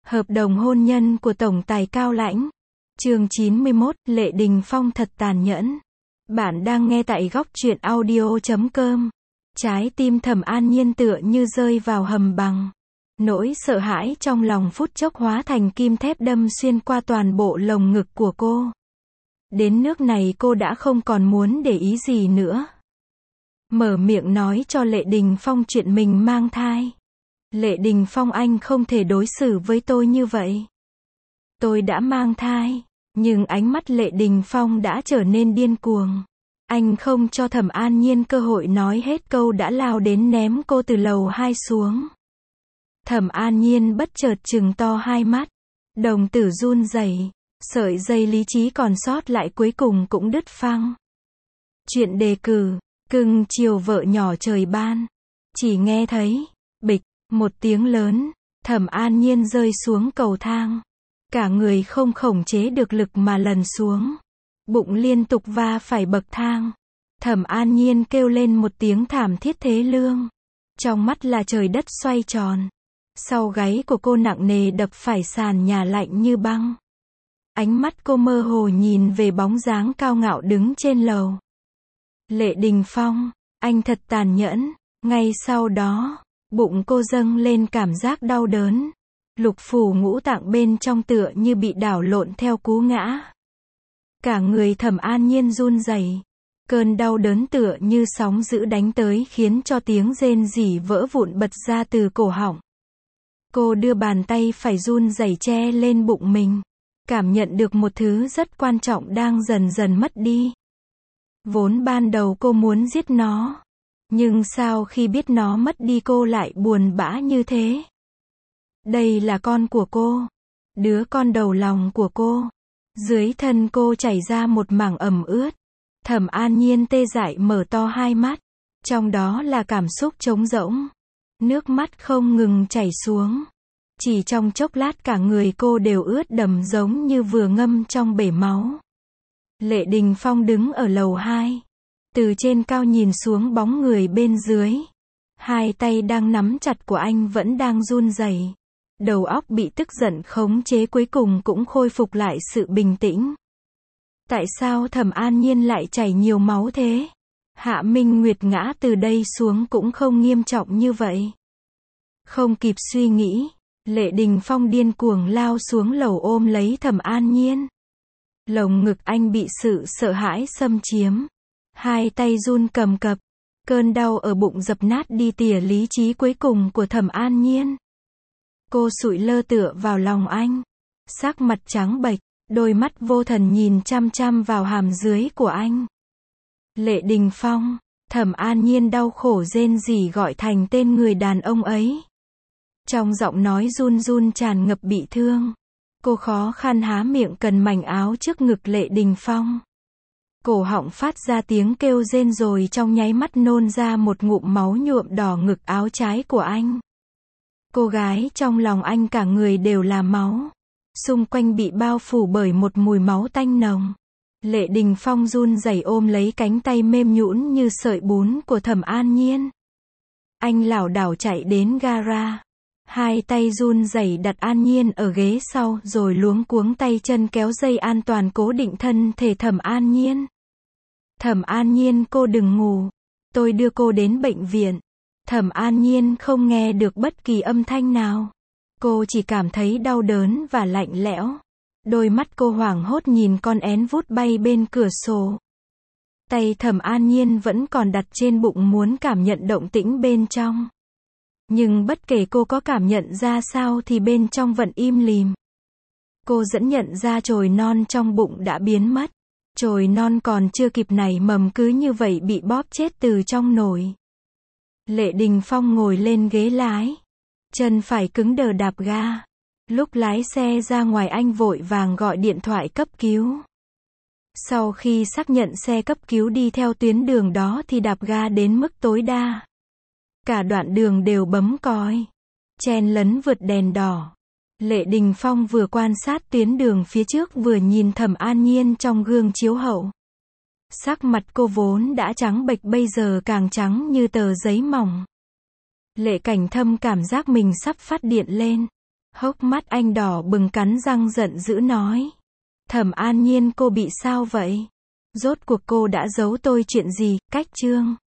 Hợp đồng hôn nhân của tổng tài Cao Lãnh. Chương 91, Lệ Đình Phong thật tàn nhẫn. Bạn đang nghe tại góc truyện audio.com. Trái tim Thẩm An Nhiên tựa như rơi vào hầm băng. Nỗi sợ hãi trong lòng phút chốc hóa thành kim thép đâm xuyên qua toàn bộ lồng ngực của cô. Đến nước này cô đã không còn muốn để ý gì nữa. Mở miệng nói cho Lệ Đình Phong chuyện mình mang thai. Lệ Đình Phong, anh không thể đối xử với tôi như vậy. Tôi đã mang thai. Nhưng ánh mắt Lệ Đình Phong đã trở nên điên cuồng. Anh không cho Thẩm An Nhiên cơ hội nói hết câu đã lao đến ném cô từ lầu 2 xuống. Thẩm An Nhiên bất chợt trừng to hai mắt. Đồng tử run rẩy, sợi dây lý trí còn sót lại cuối cùng cũng đứt phăng. Chuyện đề cử, cưng chiều vợ nhỏ trời ban. Chỉ nghe thấy, bịch, một tiếng lớn, Thẩm An Nhiên rơi xuống cầu thang. Cả người không khống chế được lực mà lăn xuống. Bụng liên tục va phải bậc thang. Thẩm An Nhiên kêu lên một tiếng thảm thiết thê lương. Trong mắt là trời đất xoay tròn. Sau gáy của cô nặng nề đập phải sàn nhà lạnh như băng. Ánh mắt cô mơ hồ nhìn về bóng dáng cao ngạo đứng trên lầu. Lệ Đình Phong, anh thật tàn nhẫn. Ngay sau đó, bụng cô dâng lên cảm giác đau đớn. Lục phủ ngũ tạng bên trong tựa như bị đảo lộn theo cú ngã. Cả người Thẩm An Nhiên run rẩy. Cơn đau đớn tựa như sóng dữ đánh tới khiến cho tiếng rên rỉ vỡ vụn bật ra từ cổ họng. Cô đưa bàn tay phải run rẩy che lên bụng mình. Cảm nhận được một thứ rất quan trọng đang dần dần mất đi. Vốn ban đầu cô muốn giết nó. Nhưng sau khi biết nó mất đi cô lại buồn bã như thế. Đây là con của cô. Đứa con đầu lòng của cô. Dưới thân cô chảy ra một mảng ẩm ướt. Thẩm An Nhiên tê dại mở to hai mắt. Trong đó là cảm xúc trống rỗng. Nước mắt không ngừng chảy xuống. Chỉ trong chốc lát cả người cô đều ướt đẫm giống như vừa ngâm trong bể máu. Lệ Đình Phong đứng ở lầu 2. Từ trên cao nhìn xuống bóng người bên dưới. Hai tay đang nắm chặt của anh vẫn đang run rẩy. Đầu óc bị tức giận khống chế cuối cùng cũng khôi phục lại sự bình tĩnh. Tại sao Thẩm An Nhiên lại chảy nhiều máu thế? Hạ Minh Nguyệt ngã từ đây xuống cũng không nghiêm trọng như vậy. Không kịp suy nghĩ, Lệ Đình Phong điên cuồng lao xuống lầu ôm lấy Thẩm An Nhiên. Lồng ngực anh bị sự sợ hãi xâm chiếm. Hai tay run cầm cập. Cơn đau ở bụng dập nát đi tỉa lý trí cuối cùng của Thẩm An Nhiên. Cô sụi lơ tựa vào lòng anh. Sắc mặt trắng bệch, đôi mắt vô thần nhìn chăm chăm vào hàm dưới của anh. Lệ Đình Phong, Thẩm An Nhiên đau khổ rên rỉ gọi thành tên người đàn ông ấy. Trong giọng nói run run tràn ngập bị thương. Cô khó khăn há miệng cần mảnh áo trước ngực Lệ Đình Phong. Cổ họng phát ra tiếng kêu rên rồi trong nháy mắt nôn ra một ngụm máu nhuộm đỏ ngực áo trái của anh. Cô gái trong lòng anh cả người đều là máu. Xung quanh bị bao phủ bởi một mùi máu tanh nồng. Lệ Đình Phong run rẩy ôm lấy cánh tay mềm nhũn như sợi bún của Thẩm An Nhiên. Anh lảo đảo chạy đến gara. Hai tay run rẩy đặt An Nhiên ở ghế sau rồi luống cuống tay chân kéo dây an toàn cố định thân thể Thẩm An Nhiên. Thẩm An Nhiên, cô đừng ngủ. Tôi đưa cô đến bệnh viện. Thẩm An Nhiên không nghe được bất kỳ âm thanh nào. Cô chỉ cảm thấy đau đớn và lạnh lẽo. Đôi mắt cô hoảng hốt nhìn con én vút bay bên cửa sổ. Tay Thẩm An Nhiên vẫn còn đặt trên bụng muốn cảm nhận động tĩnh bên trong. Nhưng bất kể cô có cảm nhận ra sao thì bên trong vẫn im lìm. Cô dẫn nhận ra chồi non trong bụng đã biến mất. Chồi non còn chưa kịp nảy mầm cứ như vậy bị bóp chết từ trong nồi. Lệ Đình Phong ngồi lên ghế lái. Chân phải cứng đờ đạp ga. Lúc lái xe ra ngoài anh vội vàng gọi điện thoại cấp cứu. Sau khi xác nhận xe cấp cứu đi theo tuyến đường đó thì đạp ga đến mức tối đa. Cả đoạn đường đều bấm còi. Chen lấn vượt đèn đỏ. Lệ Đình Phong vừa quan sát tuyến đường phía trước vừa nhìn Thẩm An Nhiên trong gương chiếu hậu. Sắc mặt cô vốn đã trắng bệch bây giờ càng trắng như tờ giấy mỏng. Lệ Cảnh Thâm cảm giác mình sắp phát điện lên. Hốc mắt anh đỏ bừng cắn răng giận dữ nói. Thẩm An Nhiên cô bị sao vậy? Rốt cuộc cô đã giấu tôi chuyện gì? Cách Trương